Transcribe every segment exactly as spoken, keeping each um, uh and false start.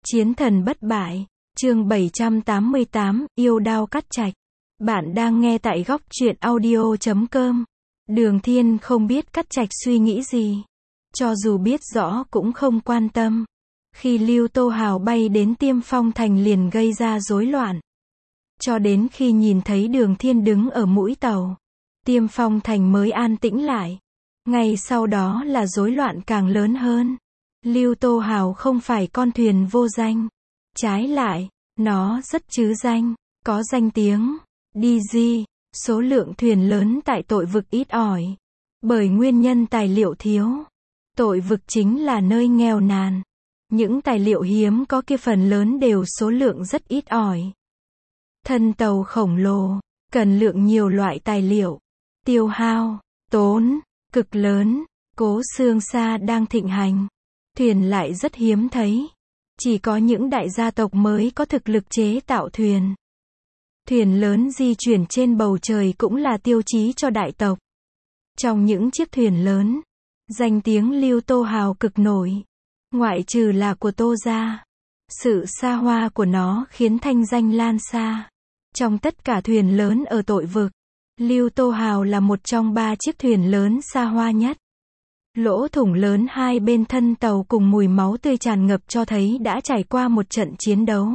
Chiến thần bất bại, chương bảy trăm tám mươi tám, yêu đao cắt trạch. Bạn đang nghe tại góc truyện audio chấm com. Đường Thiên không biết cắt trạch suy nghĩ gì. Cho dù biết rõ cũng không quan tâm. Khi Lưu Tô Hào bay đến Tiêm Phong Thành liền gây ra rối loạn. Cho đến khi nhìn thấy Đường Thiên đứng ở mũi tàu, Tiêm Phong Thành mới an tĩnh lại. Ngay sau đó là rối loạn càng lớn hơn. Lưu Tô Hào không phải con thuyền vô danh. Trái lại, nó rất chứ danh, có danh tiếng. đê giê, số lượng thuyền lớn tại tội vực ít ỏi. Bởi nguyên nhân tài liệu thiếu. Tội vực chính là nơi nghèo nàn. Những tài liệu hiếm có kia phần lớn đều số lượng rất ít ỏi. Thân tàu khổng lồ, cần lượng nhiều loại tài liệu. Tiêu hao, tốn, cực lớn. Cố xương xa đang thịnh hành. Thuyền lại rất hiếm thấy. Chỉ có những đại gia tộc mới có thực lực chế tạo thuyền. Thuyền lớn di chuyển trên bầu trời cũng là tiêu chí cho đại tộc. Trong những chiếc thuyền lớn, danh tiếng Lưu Tô Hào cực nổi. Ngoại trừ là của Tô gia. Sự xa hoa của nó khiến thanh danh lan xa. Trong tất cả thuyền lớn ở tội vực, Lưu Tô Hào là một trong ba chiếc thuyền lớn xa hoa nhất. Lỗ thủng lớn hai bên thân tàu cùng mùi máu tươi tràn ngập cho thấy đã trải qua một trận chiến đấu.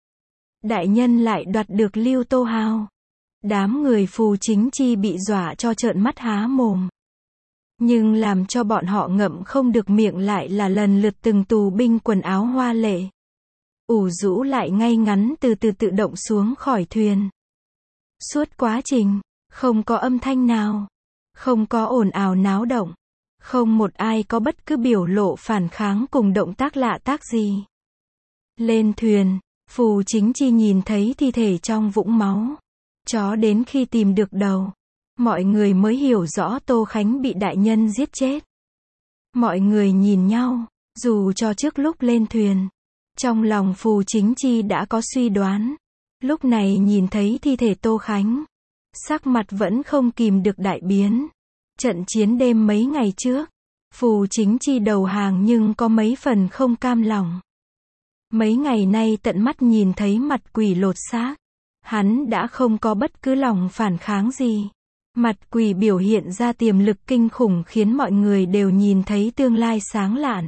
Đại nhân lại đoạt được Lưu Tô Hào. Đám người Phù Chính Chi bị dọa cho trợn mắt há mồm. Nhưng làm cho bọn họ ngậm không được miệng lại là lần lượt từng tù binh quần áo hoa lệ. Ủ rũ lại ngay ngắn từ từ tự động xuống khỏi thuyền. Suốt quá trình, không có âm thanh nào. Không có ồn ào náo động. Không một ai có bất cứ biểu lộ phản kháng cùng động tác lạ tác gì. Lên thuyền, Phù Chính Chi nhìn thấy thi thể trong vũng máu. Cho đến khi tìm được đầu, mọi người mới hiểu rõ Tô Khánh bị đại nhân giết chết. Mọi người nhìn nhau, dù cho trước lúc lên thuyền, trong lòng Phù Chính Chi đã có suy đoán. Lúc này nhìn thấy thi thể Tô Khánh, sắc mặt vẫn không kìm được đại biến. Trận chiến đêm mấy ngày trước, Phù Chính Chi đầu hàng nhưng có mấy phần không cam lòng. Mấy ngày nay tận mắt nhìn thấy mặt quỷ lột xác, hắn đã không có bất cứ lòng phản kháng gì. Mặt quỷ biểu hiện ra tiềm lực kinh khủng khiến mọi người đều nhìn thấy tương lai sáng lạn.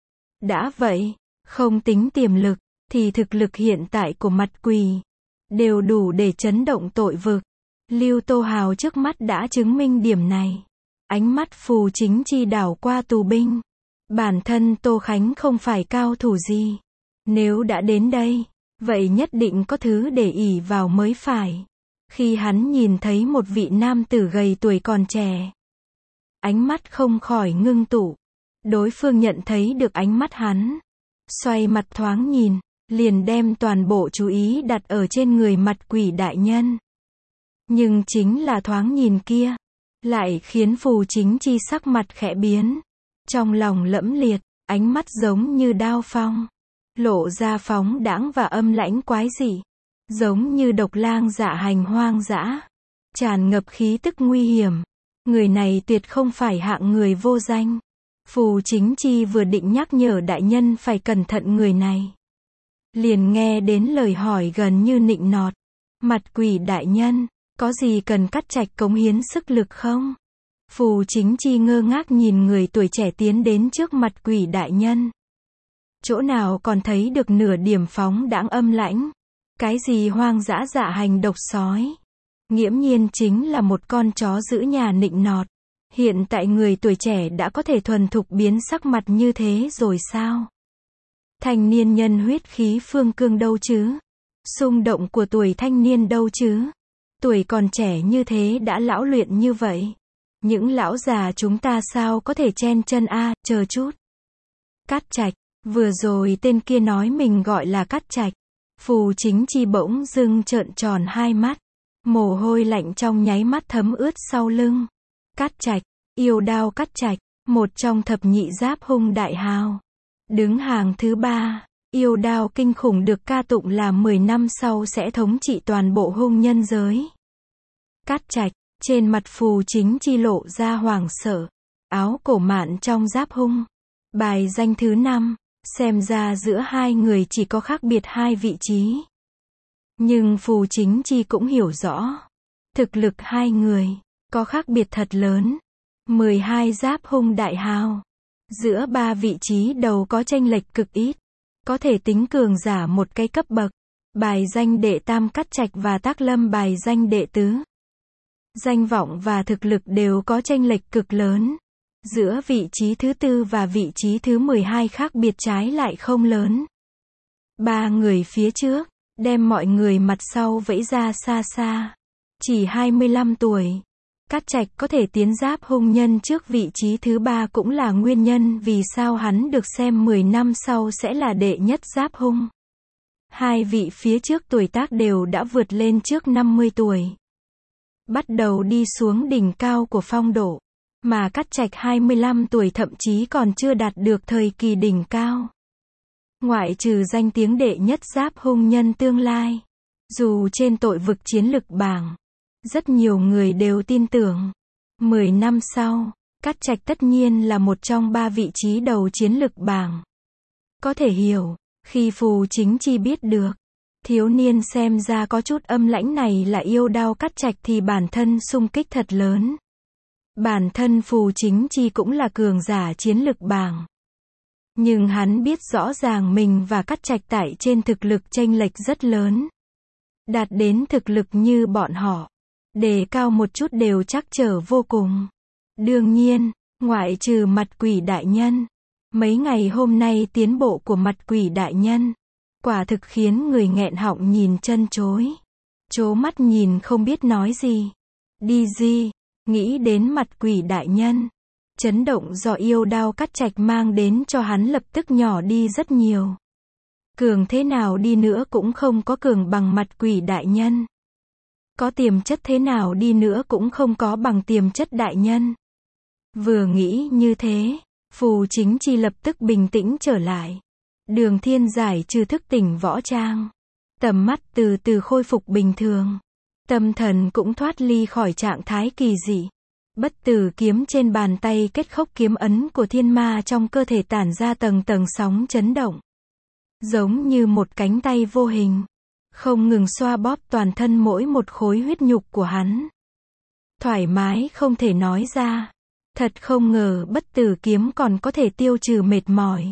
Đã vậy, không tính tiềm lực, thì thực lực hiện tại của mặt quỷ đều đủ để chấn động tội vực. Lưu Tô Hào trước mắt đã chứng minh điểm này. Ánh mắt Phù Chính Chi đảo qua tù binh. Bản thân Tô Khánh không phải cao thủ gì. Nếu đã đến đây, vậy nhất định có thứ để ỷ vào mới phải. Khi hắn nhìn thấy một vị nam tử gầy tuổi còn trẻ, ánh mắt không khỏi ngưng tụ. Đối phương nhận thấy được ánh mắt hắn, xoay mặt thoáng nhìn, liền đem toàn bộ chú ý đặt ở trên người mặt quỷ đại nhân. Nhưng chính là thoáng nhìn kia, lại khiến Phù Chính Chi sắc mặt khẽ biến. Trong lòng lẫm liệt, ánh mắt giống như đao phong, lộ ra phóng đãng và âm lãnh quái dị. Giống như độc lang dạ hành hoang dã, tràn ngập khí tức nguy hiểm. Người này tuyệt không phải hạng người vô danh. Phù Chính Chi vừa định nhắc nhở đại nhân phải cẩn thận người này, liền nghe đến lời hỏi gần như nịnh nọt. Mặt quỷ đại nhân, có gì cần cắt trạch cống hiến sức lực không? Phù Chính Chi ngơ ngác nhìn người tuổi trẻ tiến đến trước mặt quỷ đại nhân. Chỗ nào còn thấy được nửa điểm phóng đãng âm lãnh. Cái gì hoang dã dạ hành độc sói? Nghiễm nhiên chính là một con chó giữ nhà nịnh nọt. Hiện tại người tuổi trẻ đã có thể thuần thục biến sắc mặt như thế rồi sao? Thanh niên nhân huyết khí phương cương đâu chứ? Xung động của tuổi thanh niên đâu chứ? Tuổi còn trẻ như thế đã lão luyện như vậy. Những lão già chúng ta sao có thể chen chân a, à, chờ chút. Cắt trạch, vừa rồi tên kia nói mình gọi là cắt trạch. Phù Chính Chi bỗng dưng trợn tròn hai mắt. Mồ hôi lạnh trong nháy mắt thấm ướt sau lưng. Cắt trạch, yêu đao cắt trạch, một trong thập nhị giáp hung đại hào. Đứng hàng thứ ba, yêu đao kinh khủng được ca tụng là mười năm sau sẽ thống trị toàn bộ hung nhân giới. Cắt trạch, trên mặt Phù Chính Chi lộ ra hoảng sợ. Áo cổ mạn trong giáp hung. Bài danh thứ năm, Xem ra giữa hai người chỉ có khác biệt hai vị trí. Nhưng Phù Chính Chi cũng hiểu rõ. Thực lực hai người có khác biệt thật lớn. mười hai giáp hung đại hào. Giữa ba vị trí đầu có chênh lệch cực ít. Có thể tính cường giả một cái cấp bậc. Bài danh đệ tam Cát Trạch và Tác Lâm bài danh đệ tứ. Danh vọng và thực lực đều có chênh lệch cực lớn. Giữa vị trí thứ tư và vị trí thứ mười hai khác biệt trái lại không lớn. Ba người phía trước, đem mọi người mặt sau vẫy ra xa xa. Chỉ hai mươi lăm tuổi. Cát Trạch có thể tiến giáp hung nhân trước vị trí thứ ba cũng là nguyên nhân vì sao hắn được xem mười năm sau sẽ là đệ nhất giáp hung. Hai vị phía trước tuổi tác đều đã vượt lên trước năm mươi tuổi. Bắt đầu đi xuống đỉnh cao của phong độ. Mà Cát Trạch hai mươi lăm tuổi thậm chí còn chưa đạt được thời kỳ đỉnh cao. Ngoại trừ danh tiếng đệ nhất giáp hung nhân tương lai. Dù trên tội vực chiến lực bảng, rất nhiều người đều tin tưởng. mười năm sau, Cát Trạch tất nhiên là một trong ba vị trí đầu chiến lực bảng. Có thể hiểu, khi Phù Chính Chi biết được, thiếu niên xem ra có chút âm lãnh này là yêu đao Cát Trạch thì bản thân xung kích thật lớn. Bản thân Phù Chính Chi cũng là cường giả chiến lực bảng. Nhưng hắn biết rõ ràng mình và Cát Trạch tại trên thực lực chênh lệch rất lớn. Đạt đến thực lực như bọn họ, đề cao một chút đều trắc trở vô cùng. Đương nhiên, ngoại trừ Mặt Quỷ đại nhân, mấy ngày hôm nay tiến bộ của Mặt Quỷ đại nhân, quả thực khiến người nghẹn họng nhìn chân chối. Trố mắt nhìn không biết nói gì. Đi gì, nghĩ đến Mặt Quỷ đại nhân. Chấn động do yêu đao Cát Trạch mang đến cho hắn lập tức nhỏ đi rất nhiều. Cường thế nào đi nữa cũng không có cường bằng Mặt Quỷ đại nhân. Có tiềm chất thế nào đi nữa cũng không có bằng tiềm chất đại nhân. Vừa nghĩ như thế, Phù Chính Chi lập tức bình tĩnh trở lại. Đường Thiên giải trừ thức tỉnh võ trang. Tầm mắt từ từ khôi phục bình thường. Tâm thần cũng thoát ly khỏi trạng thái kỳ dị. Bất tử kiếm trên bàn tay kết khốc kiếm ấn của thiên ma trong cơ thể tản ra tầng tầng sóng chấn động. Giống như một cánh tay vô hình. Không ngừng xoa bóp toàn thân mỗi một khối huyết nhục của hắn. Thoải mái không thể nói ra. Thật không ngờ bất tử kiếm còn có thể tiêu trừ mệt mỏi.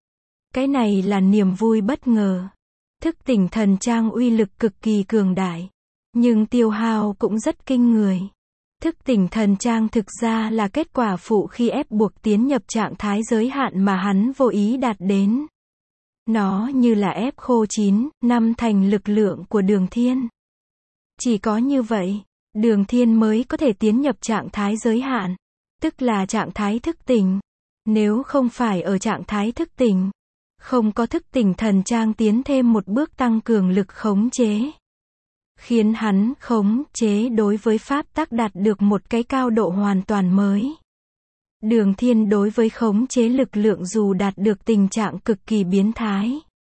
Cái này là niềm vui bất ngờ. Thức tỉnh thần trang uy lực cực kỳ cường đại. Nhưng tiêu hao cũng rất kinh người. Thức tỉnh thần trang thực ra là kết quả phụ khi ép buộc tiến nhập trạng thái giới hạn mà hắn vô ý đạt đến. Nó như là ép khô chín năm thành lực lượng của Đường Thiên. Chỉ có như vậy, Đường Thiên mới có thể tiến nhập trạng thái giới hạn, tức là trạng thái thức tỉnh. Nếu không phải ở trạng thái thức tỉnh, không có thức tỉnh thần trang tiến thêm một bước tăng cường lực khống chế. Khiến hắn khống chế đối với pháp tắc đạt được một cái cao độ hoàn toàn mới. Đường Thiên đối với khống chế lực lượng dù đạt được tình trạng cực kỳ biến thái.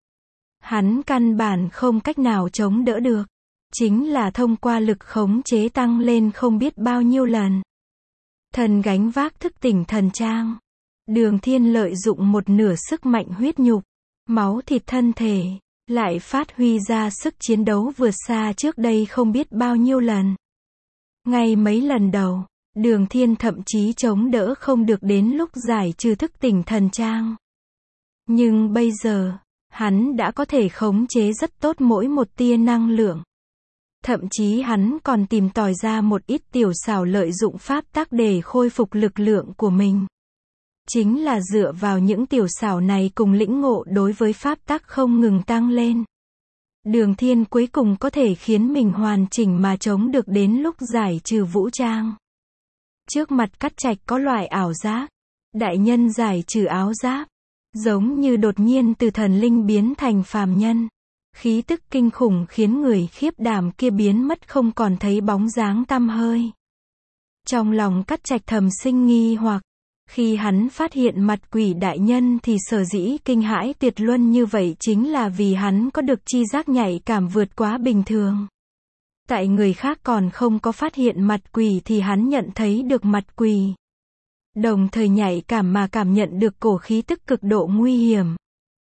Hắn căn bản không cách nào chống đỡ được. Chính là thông qua lực khống chế tăng lên không biết bao nhiêu lần. Thần gánh vác thức tỉnh thần trang. Đường Thiên lợi dụng một nửa sức mạnh huyết nhục, máu thịt thân thể, lại phát huy ra sức chiến đấu vượt xa trước đây không biết bao nhiêu lần. Ngay mấy lần đầu, Đường Thiên thậm chí chống đỡ không được đến lúc giải trừ thức tỉnh thần trang. Nhưng bây giờ, hắn đã có thể khống chế rất tốt mỗi một tia năng lượng. Thậm chí hắn còn tìm tòi ra một ít tiểu xảo lợi dụng pháp tắc để khôi phục lực lượng của mình. Chính là dựa vào những tiểu xảo này cùng lĩnh ngộ đối với pháp tắc không ngừng tăng lên. Đường Thiên cuối cùng có thể khiến mình hoàn chỉnh mà chống được đến lúc giải trừ vũ trang. Trước mặt Cát Trạch có loại ảo giác. Đại nhân giải trừ áo giáp. Giống như đột nhiên từ thần linh biến thành phàm nhân. Khí tức kinh khủng khiến người khiếp đảm kia biến mất không còn thấy bóng dáng tăm hơi. Trong lòng Cát Trạch thầm sinh nghi hoặc. Khi hắn phát hiện Mặt Quỷ đại nhân thì sở dĩ kinh hãi tuyệt luân như vậy chính là vì hắn có được chi giác nhạy cảm vượt quá bình thường. Tại người khác còn không có phát hiện Mặt Quỷ thì hắn nhận thấy được Mặt Quỷ. Đồng thời nhạy cảm mà cảm nhận được cổ khí tức cực độ nguy hiểm.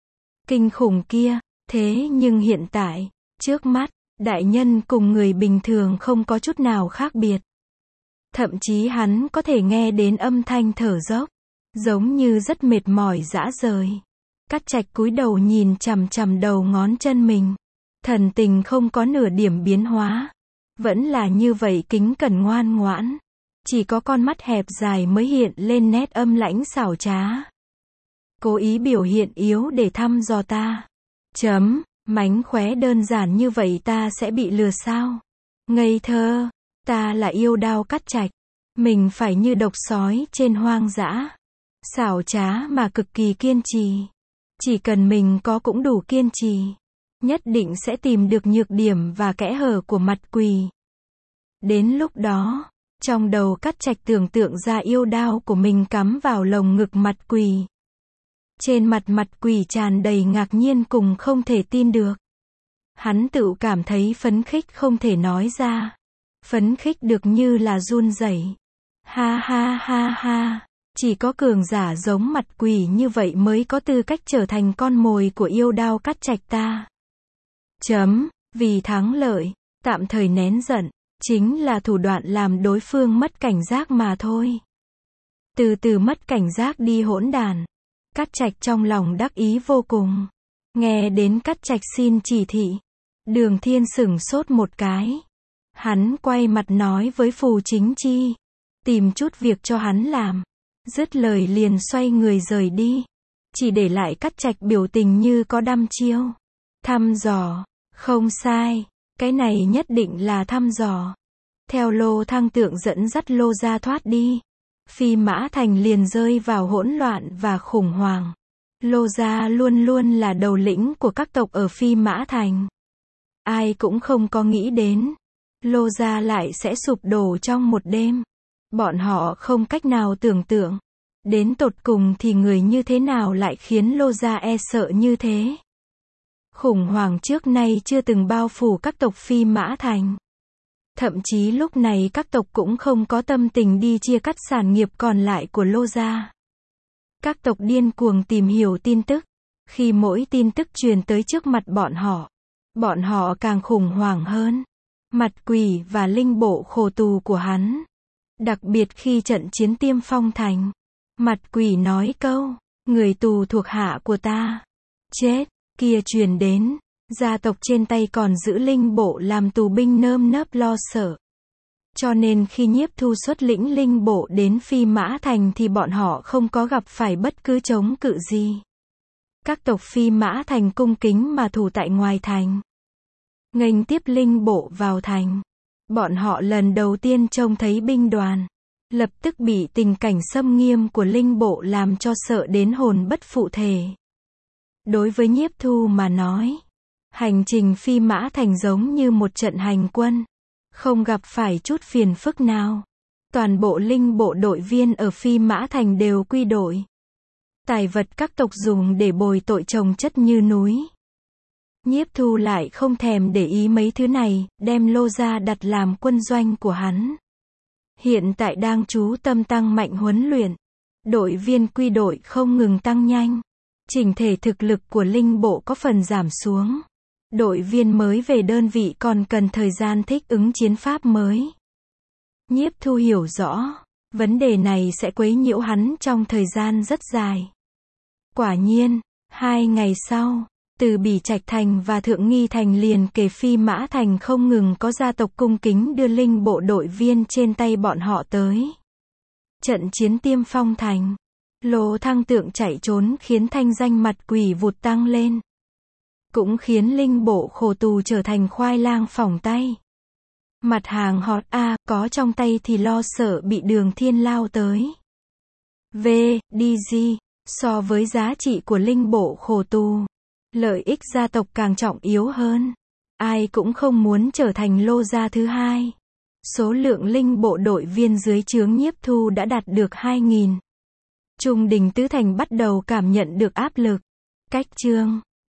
kinh khủng kia. Thế nhưng hiện tại, trước mắt, đại nhân cùng người bình thường không có chút nào khác biệt. Thậm chí hắn có thể nghe đến âm thanh thở dốc, giống như rất mệt mỏi rã rời. Cát Trạch cúi đầu nhìn chằm chằm đầu ngón chân mình. Thần tình không có nửa điểm biến hóa. Vẫn là như vậy kính cẩn ngoan ngoãn. Chỉ có con mắt hẹp dài mới hiện lên nét âm lãnh xảo trá. Cố ý biểu hiện yếu để thăm dò ta. Chấm, mánh khóe đơn giản như vậy ta sẽ bị lừa sao? Ngây thơ, ta là yêu đao Cát Trạch. Mình phải như độc sói trên hoang dã. Xảo trá mà cực kỳ kiên trì. Chỉ cần mình có cũng đủ kiên trì. Nhất định sẽ tìm được nhược điểm và kẽ hở của mặt quỷ. Đến lúc đó, trong đầu Cát Trạch tưởng tượng ra yêu đao của mình cắm vào lồng ngực mặt quỷ. Trên mặt mặt quỷ tràn đầy ngạc nhiên cùng không thể tin được. Hắn tự cảm thấy phấn khích không thể nói ra. Phấn khích được như là run rẩy. Ha ha ha ha. Chỉ có cường giả giống mặt quỷ như vậy mới có tư cách trở thành con mồi của yêu đao Cát Trạch ta. Chấm, vì thắng lợi, tạm thời nén giận, chính là thủ đoạn làm đối phương mất cảnh giác mà thôi. Từ từ mất cảnh giác đi hỗn đàn. Cát Trạch trong lòng đắc ý vô cùng. Nghe đến Cát Trạch xin chỉ thị. Đường Thiên sửng sốt một cái. Hắn quay mặt nói với Phù Chính Chi. Tìm chút việc cho hắn làm. Dứt lời liền xoay người rời đi. Chỉ để lại Cát Trạch biểu tình như có đăm chiêu. Thăm dò. Không sai. Cái này nhất định là thăm dò. Theo Lô Thăng Tượng dẫn dắt Lô gia thoát đi. Phi Mã Thành liền rơi vào hỗn loạn và khủng hoảng. Lô gia luôn luôn là đầu lĩnh của các tộc ở Phi Mã Thành. Ai cũng không có nghĩ đến. Lô gia lại sẽ sụp đổ trong một đêm. Bọn họ không cách nào tưởng tượng. Đến tột cùng thì người như thế nào lại khiến Lô gia e sợ như thế. Khủng hoảng trước nay chưa từng bao phủ các tộc Phi Mã Thành. Thậm chí lúc này các tộc cũng không có tâm tình đi chia cắt sản nghiệp còn lại của Lô gia. Các tộc điên cuồng tìm hiểu tin tức. Khi mỗi tin tức truyền tới trước mặt bọn họ, bọn họ càng khủng hoảng hơn. Mặt quỷ và linh bộ khổ tù của hắn. Đặc biệt khi trận chiến Tiêm Phong Thành. Mặt quỷ nói câu, người tù thuộc hạ của ta. Chết, kia truyền đến. Gia tộc trên tay còn giữ linh bộ làm tù binh nơm nớp lo sợ. Cho nên khi Nhiếp Thu xuất lĩnh linh bộ đến Phi Mã Thành thì bọn họ không có gặp phải bất cứ chống cự gì. Các tộc Phi Mã Thành cung kính mà thủ tại ngoài thành. Nghênh tiếp linh bộ vào thành. Bọn họ lần đầu tiên trông thấy binh đoàn. Lập tức bị tình cảnh xâm nghiêm của linh bộ làm cho sợ đến hồn bất phụ thể. Đối với Nhiếp Thu mà nói, hành trình Phi Mã Thành giống như một trận hành quân. Không gặp phải chút phiền phức nào. Toàn bộ linh bộ đội viên ở Phi Mã Thành đều quy đội. Tài vật các tộc dùng để bồi tội chồng chất như núi. Nhiếp Thu lại không thèm để ý mấy thứ này, đem Lô gia đặt làm quân doanh của hắn. Hiện tại đang chú tâm tăng mạnh huấn luyện. Đội viên quy đội không ngừng tăng nhanh. Chỉnh thể thực lực của linh bộ có phần giảm xuống. Đội viên mới về đơn vị còn cần thời gian thích ứng chiến pháp mới. Nhiếp Thu hiểu rõ, vấn đề này sẽ quấy nhiễu hắn trong thời gian rất dài. Quả nhiên, hai ngày sau, từ Bỉ Trạch Thành và Thượng Nghi Thành liền kề Phi Mã Thành không ngừng có gia tộc cung kính đưa linh bộ đội viên trên tay bọn họ tới. Trận chiến Tiêm Phong Thành, Lô Thăng Tượng chạy trốn khiến thanh danh mặt quỷ vụt tăng lên. Cũng khiến linh bộ khổ tù trở thành khoai lang phỏng tay. Mặt hàng hot A, có trong tay thì lo sợ bị Đường Thiên lao tới. V, đê giê, so với giá trị của linh bộ khổ tù, lợi ích gia tộc càng trọng yếu hơn. Ai cũng không muốn trở thành Lô gia thứ hai. Số lượng linh bộ đội viên dưới trướng Nhiếp Thu đã đạt được hai nghìn. Trung Đình Tứ Thành bắt đầu cảm nhận được áp lực. Cách chương